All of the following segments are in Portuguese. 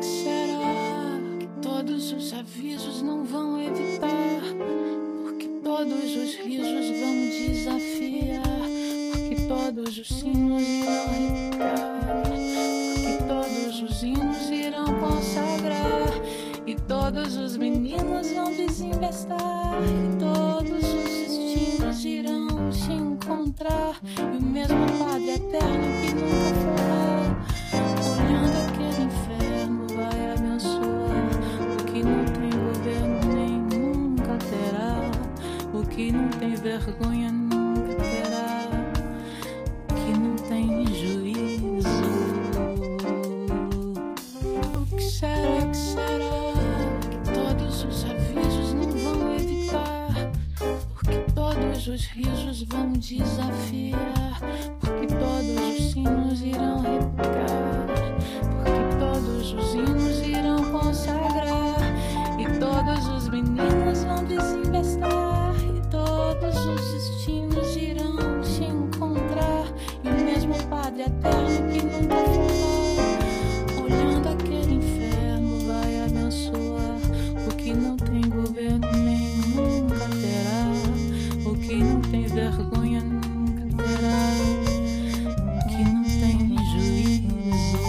será que todos os avisos não vão evitar? Porque todos os risos vão desafiar, porque todos os sinos irão repicar, porque todos os hinos irão consagrar, e todos os meninos vão desinvestar, e todos os destinos irão se encontrar, e o mesmo Padre Eterno que nunca foi, olhando aquele inferno, vai abençoar o que não tem governo nem nunca terá, o que não tem vergonha nunca terá, o que não tem juízo. O que será que todos os avisos não vão evitar? Porque todos os risos vão desafiar, porque todos os sinos irão repicar, porque todos os hinos irão consagrar, e todos os meninos vão desinvestar, e todos os destinos irão se encontrar, e o mesmo Padre Eterno que nunca foi, olhando aquele inferno, vai abençoar o que não tem governo nem nunca terá, o que não tem vergonha nunca terá, o que não tem juízo.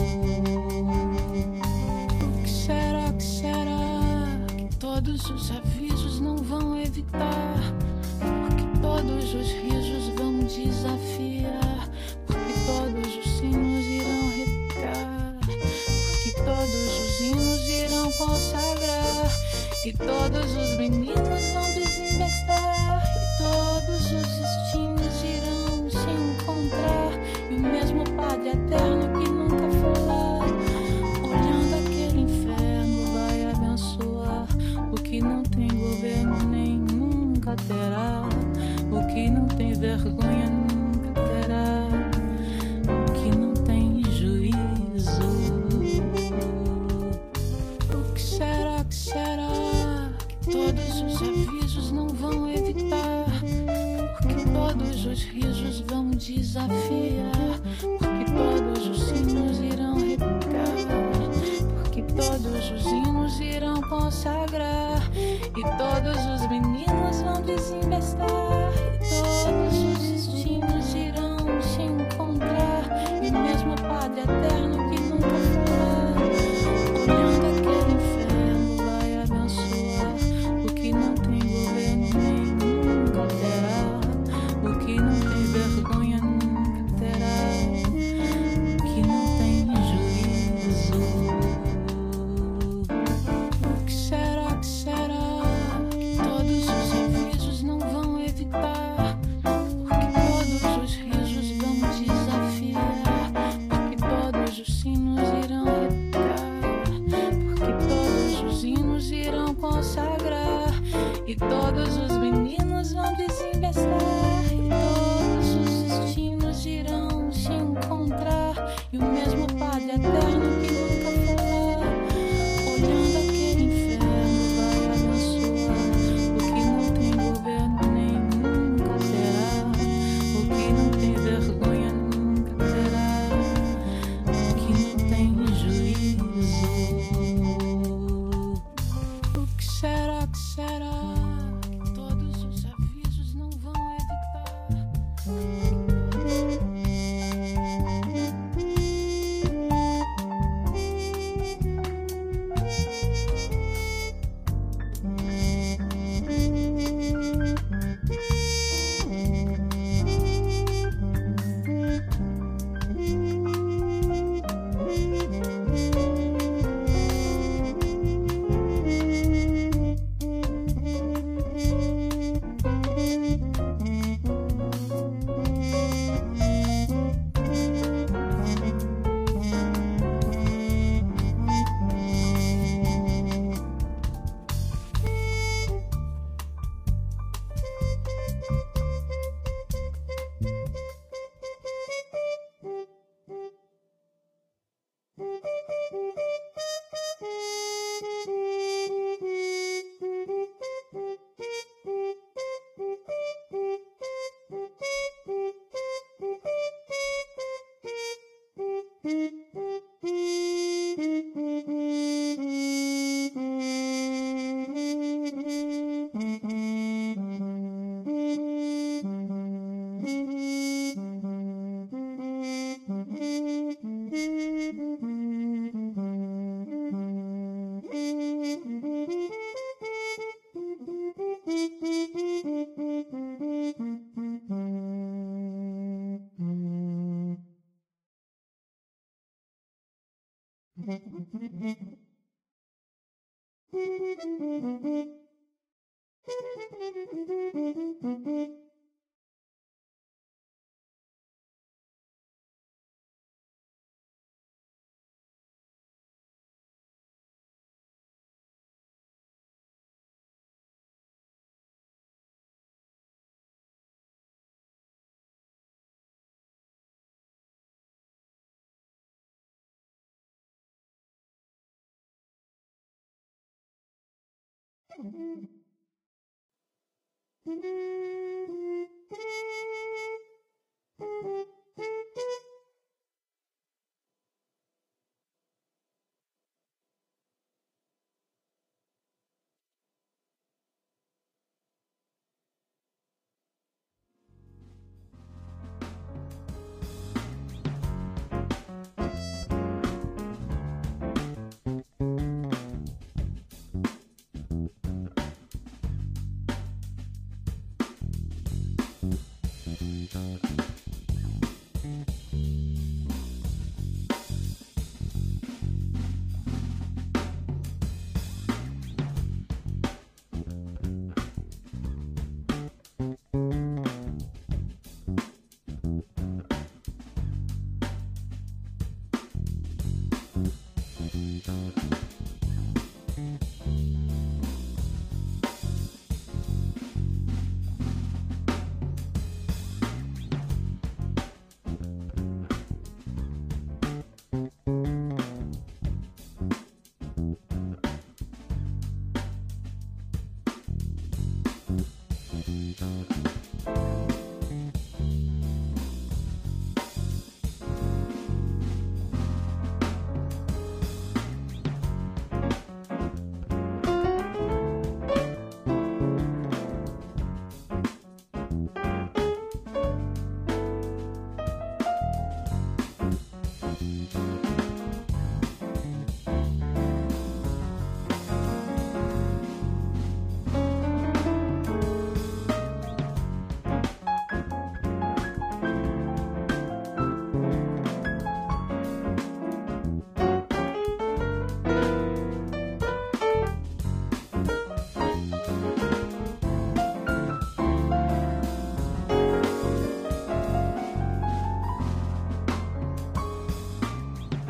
O que será que todos os avisos não vão evitar? Porque todos os risos vão desafiar, porque todos os sinos irão repicar, porque todos os hinos irão consagrar, e todos os meninos vão desinvestar, e todos os destinos irão se encontrar, e o mesmo Padre Eterno que nunca foi, olhando aquele inferno, vai abençoar o que não tem governo nem nunca terá, o que não tem vergonha nunca terá, o que não tem juízo. O que será que todos os avisos não vão evitar? Porque todos os risos vão desafiar, porque todos os sinos irão repicar, porque todos os hinos irão consagrar, e todos os meninos vão desinvestar, e todos os destinos irão se encontrar, e o mesmo Padre Eterno que nunca foi, olhando aquele inferno, vai abençoar o que não tem governo nem nunca terá, o que não tem vergonha nunca terá, o que não tem juízo. O que será que todos os avisos não vão evitar? Porque todos os risos vão desafiar, porque todos os sinos irão repicar, porque todos os hinos irão consagrar, e todos os meninos vão desinvestar, e todos os destinos irão se encontrar, e o mesmo Padre Eterno que nunca foi, olhando aquele inferno, vai abençoar o que não tem governo nem nunca terá, o que não tem vergonha nunca terá, o que não tem juízo. O que será que todos os avisos